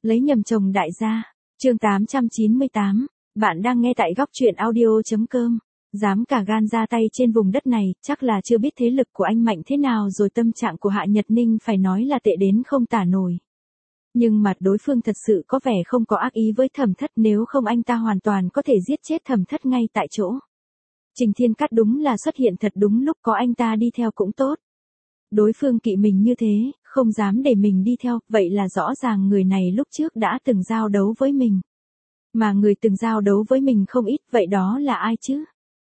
Lấy nhầm chồng đại gia. Chương 898. Bạn đang nghe tại góc truyện audio.com. Dám cả gan ra tay trên vùng đất này, chắc là chưa biết thế lực của anh mạnh thế nào rồi. Tâm trạng của Hạ Nhật Ninh phải nói là tệ đến không tả nổi. Nhưng mà đối phương thật sự có vẻ không có ác ý với Thẩm Thất, nếu không anh ta hoàn toàn có thể giết chết Thẩm Thất ngay tại chỗ. Trình Thiên Cát đúng là xuất hiện thật đúng lúc, có anh ta đi theo cũng tốt. Đối phương kỵ mình như thế, không dám để mình đi theo, vậy là rõ ràng người này lúc trước đã từng giao đấu với mình. Mà người từng giao đấu với mình không ít, vậy đó là ai chứ?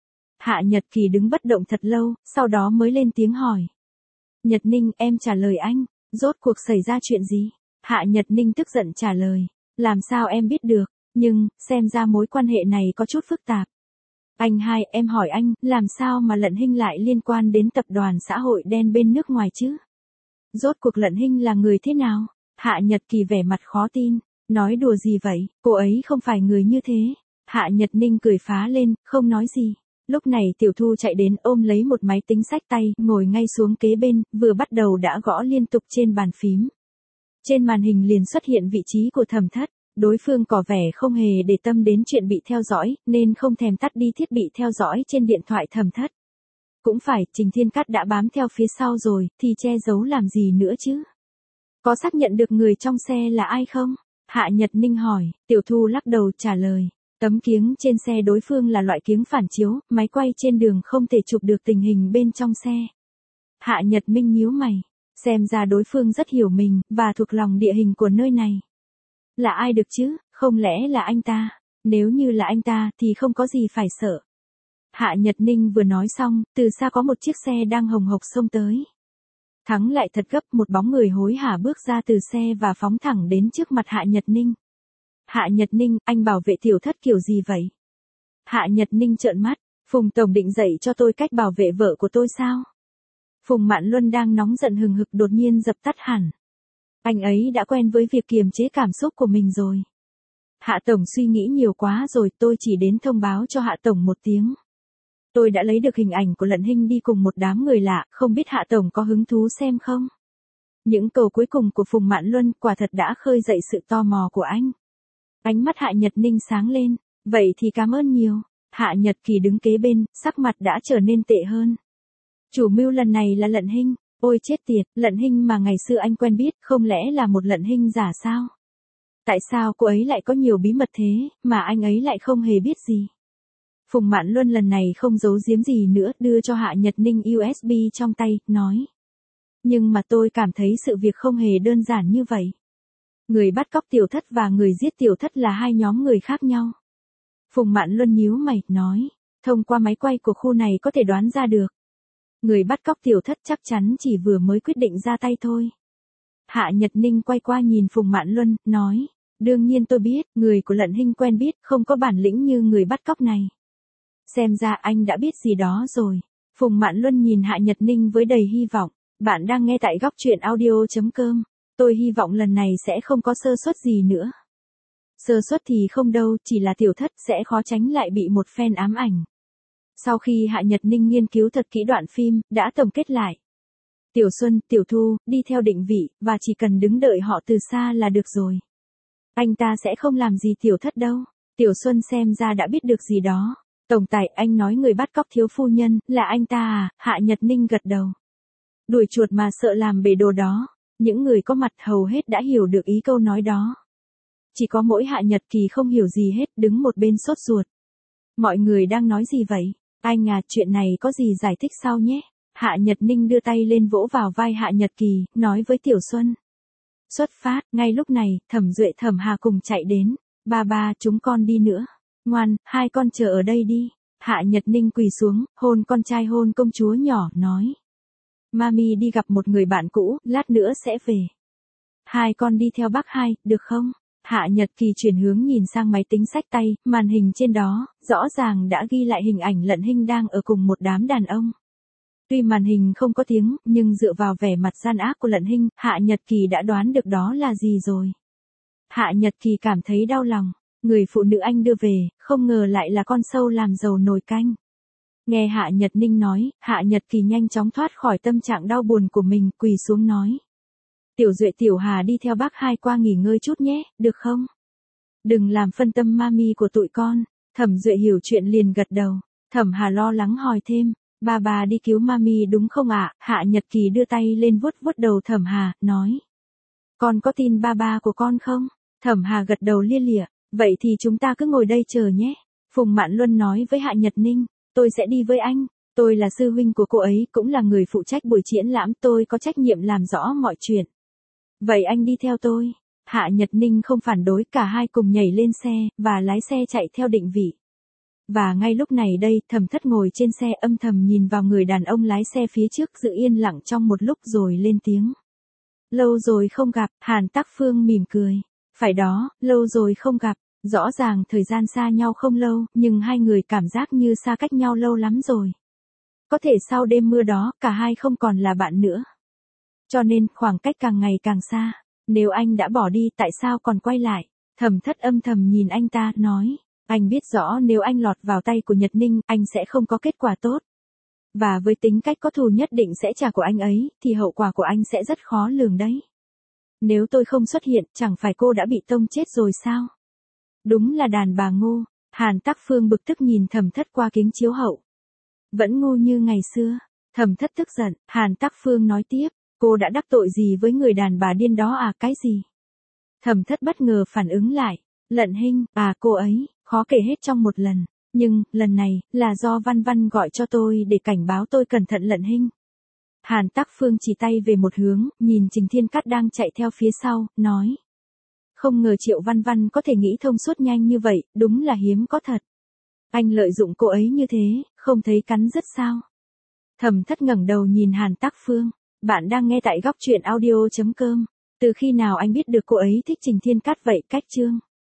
Hạ Nhật Kỳ đứng bất động thật lâu, sau đó mới lên tiếng hỏi. Nhật Ninh, em trả lời anh, rốt cuộc xảy ra chuyện gì? Hạ Nhật Ninh tức giận trả lời, làm sao em biết được, nhưng, xem ra mối quan hệ này có chút phức tạp. Anh hai, em hỏi anh, làm sao mà Lận Hinh lại liên quan đến tập đoàn xã hội đen bên nước ngoài chứ? Rốt cuộc Lận Hinh là người thế nào? Hạ Nhật Kỳ vẻ mặt khó tin, nói đùa gì vậy, cô ấy không phải người như thế. Hạ Nhật Ninh cười phá lên, không nói gì. Lúc này Tiểu Thu chạy đến ôm lấy một máy tính xách tay, ngồi ngay xuống kế bên, vừa bắt đầu đã gõ liên tục trên bàn phím. Trên màn hình liền xuất hiện vị trí của Thẩm Thất. Đối phương có vẻ không hề để tâm đến chuyện bị theo dõi, nên không thèm tắt đi thiết bị theo dõi trên điện thoại Thẩm Thất. Cũng phải, Trình Thiên Cát đã bám theo phía sau rồi, thì che giấu làm gì nữa chứ? Có xác nhận được người trong xe là ai không? Hạ Nhật Ninh hỏi. Tiểu Thu lắc đầu trả lời. Tấm kiếng trên xe đối phương là loại kiếng phản chiếu, máy quay trên đường không thể chụp được tình hình bên trong xe. Hạ Nhật Minh nhíu mày. Xem ra đối phương rất hiểu mình, và thuộc lòng địa hình của nơi này. Là ai được chứ, không lẽ là anh ta? Nếu như là anh ta thì không có gì phải sợ. Hạ Nhật Ninh vừa nói xong, từ xa có một chiếc xe đang hồng hộc xông tới. Thắng lại thật gấp, một bóng người hối hả bước ra từ xe và phóng thẳng đến trước mặt Hạ Nhật Ninh. Hạ Nhật Ninh, anh bảo vệ Tiểu Thất kiểu gì vậy? Hạ Nhật Ninh trợn mắt, Phùng Tổng định dạy cho tôi cách bảo vệ vợ của tôi sao? Phùng Mạn Luân đang nóng giận hừng hực đột nhiên dập tắt hẳn. Anh ấy đã quen với việc kiềm chế cảm xúc của mình rồi. Hạ Tổng suy nghĩ nhiều quá rồi, tôi chỉ đến thông báo cho Hạ Tổng một tiếng. Tôi đã lấy được hình ảnh của Lận Hinh đi cùng một đám người lạ, không biết Hạ Tổng có hứng thú xem không? Những câu cuối cùng của Phùng Mạn Luân quả thật đã khơi dậy sự tò mò của anh. Ánh mắt Hạ Nhật Ninh sáng lên, vậy thì cảm ơn nhiều. Hạ Nhật Kỳ đứng kế bên, sắc mặt đã trở nên tệ hơn. Chủ mưu lần này là Lận Hinh. Ôi chết tiệt, Lận Hinh mà ngày xưa anh quen biết, không lẽ là một Lận Hinh giả sao? Tại sao cô ấy lại có nhiều bí mật thế, mà anh ấy lại không hề biết gì? Phùng Mạn Luân lần này không giấu giếm gì nữa, đưa cho Hạ Nhật Ninh USB trong tay, nói. Nhưng mà tôi cảm thấy sự việc không hề đơn giản như vậy. Người bắt cóc Tiểu Thất và người giết Tiểu Thất là hai nhóm người khác nhau. Phùng Mạn Luân nhíu mày, nói. Thông qua máy quay của khu này có thể đoán ra được. Người bắt cóc Tiểu Thất chắc chắn chỉ vừa mới quyết định ra tay thôi. Hạ Nhật Ninh quay qua nhìn Phùng Mạn Luân, nói. Đương nhiên tôi biết, người của Lận Hinh quen biết, không có bản lĩnh như người bắt cóc này. Xem ra anh đã biết gì đó rồi. Phùng Mạn Luân nhìn Hạ Nhật Ninh với đầy hy vọng. Bạn đang nghe tại góc truyện audio.com. Tôi hy vọng lần này sẽ không có sơ suất gì nữa. Sơ suất thì không đâu, chỉ là Tiểu Thất sẽ khó tránh lại bị một phen ám ảnh. Sau khi Hạ Nhật Ninh nghiên cứu thật kỹ đoạn phim, đã tổng kết lại. Tiểu Xuân, Tiểu Thu, đi theo định vị, và chỉ cần đứng đợi họ từ xa là được rồi. Anh ta sẽ không làm gì Tiểu Thất đâu. Tiểu Xuân xem ra đã biết được gì đó. Tổng tài, anh nói người bắt cóc thiếu phu nhân, là anh ta à? Hạ Nhật Ninh gật đầu. Đuổi chuột mà sợ làm bể đồ đó. Những người có mặt hầu hết đã hiểu được ý câu nói đó. Chỉ có mỗi Hạ Nhật Kỳ không hiểu gì hết, đứng một bên sốt ruột. Mọi người đang nói gì vậy? Anh à, chuyện này có gì giải thích sau nhé? Hạ Nhật Ninh đưa tay lên vỗ vào vai Hạ Nhật Kỳ, nói với Tiểu Xuân. Xuất phát, ngay lúc này, Thẩm Duệ Thẩm Hà cùng chạy đến. Ba, chúng con đi nữa. Ngoan, hai con chờ ở đây đi. Hạ Nhật Ninh quỳ xuống, hôn con trai hôn công chúa nhỏ, nói. Mami đi gặp một người bạn cũ, lát nữa sẽ về. Hai con đi theo bác hai, được không? Hạ Nhật Kỳ chuyển hướng nhìn sang máy tính xách tay, màn hình trên đó, rõ ràng đã ghi lại hình ảnh Lận Hinh đang ở cùng một đám đàn ông. Tuy màn hình không có tiếng, nhưng dựa vào vẻ mặt gian ác của Lận Hinh, Hạ Nhật Kỳ đã đoán được đó là gì rồi. Hạ Nhật Kỳ cảm thấy đau lòng, người phụ nữ anh đưa về, không ngờ lại là con sâu làm dầu nồi canh. Nghe Hạ Nhật Ninh nói, Hạ Nhật Kỳ nhanh chóng thoát khỏi tâm trạng đau buồn của mình, quỳ xuống nói. Tiểu Duệ Tiểu Hà đi theo bác hai qua nghỉ ngơi chút nhé, được không? Đừng làm phân tâm mami của tụi con. Thẩm Duệ hiểu chuyện liền gật đầu. Thẩm Hà lo lắng hỏi thêm, bà đi cứu mami đúng không ạ? Hạ Nhật Kỳ đưa tay lên vuốt vuốt đầu Thẩm Hà, nói. Con có tin ba của con không? Thẩm Hà gật đầu lia lịa, vậy thì chúng ta cứ ngồi đây chờ nhé. Phùng Mạn Luân nói với Hạ Nhật Ninh, tôi sẽ đi với anh. Tôi là sư huynh của cô ấy, cũng là người phụ trách buổi triển lãm, tôi có trách nhiệm làm rõ mọi chuyện. Vậy anh đi theo tôi. Hạ Nhật Ninh không phản đối, cả hai cùng nhảy lên xe, và lái xe chạy theo định vị. Và ngay lúc này đây, Thẩm Thất ngồi trên xe âm thầm nhìn vào người đàn ông lái xe phía trước, giữ yên lặng trong một lúc rồi lên tiếng. Lâu rồi không gặp, Hàn Tắc Phương mỉm cười. Phải đó, lâu rồi không gặp, rõ ràng thời gian xa nhau không lâu, nhưng hai người cảm giác như xa cách nhau lâu lắm rồi. Có thể sau đêm mưa đó, cả hai không còn là bạn nữa. Cho nên, khoảng cách càng ngày càng xa. Nếu anh đã bỏ đi, tại sao còn quay lại? Thẩm Thất âm thầm nhìn anh ta, nói. Anh biết rõ nếu anh lọt vào tay của Nhật Ninh, anh sẽ không có kết quả tốt. Và với tính cách có thù nhất định sẽ trả của anh ấy, thì hậu quả của anh sẽ rất khó lường đấy. Nếu tôi không xuất hiện, chẳng phải cô đã bị tông chết rồi sao? Đúng là đàn bà ngu. Hàn Tắc Phương bực tức nhìn Thẩm Thất qua kính chiếu hậu. Vẫn ngu như ngày xưa. Thẩm Thất tức giận, Hàn Tắc Phương nói tiếp, cô đã đắc tội gì với người đàn bà điên đó à? Cái gì? Thẩm Thất bất ngờ phản ứng lại, Lận Hinh, cô ấy, khó kể hết trong một lần. Nhưng, lần này, là do Văn Văn gọi cho tôi để cảnh báo tôi cẩn thận Lận Hinh. Hàn Tắc Phương chỉ tay về một hướng, nhìn Trình Thiên Cát đang chạy theo phía sau, nói. Không ngờ Triệu Văn Văn có thể nghĩ thông suốt nhanh như vậy, đúng là hiếm có thật. Anh lợi dụng cô ấy như thế, không thấy cắn rứt sao? Thẩm Thất ngẩng đầu nhìn Hàn Tắc Phương. Bạn đang nghe tại góc truyện audio.com. Từ khi nào anh biết được cô ấy thích Trình Thiên Cát vậy? Cách chương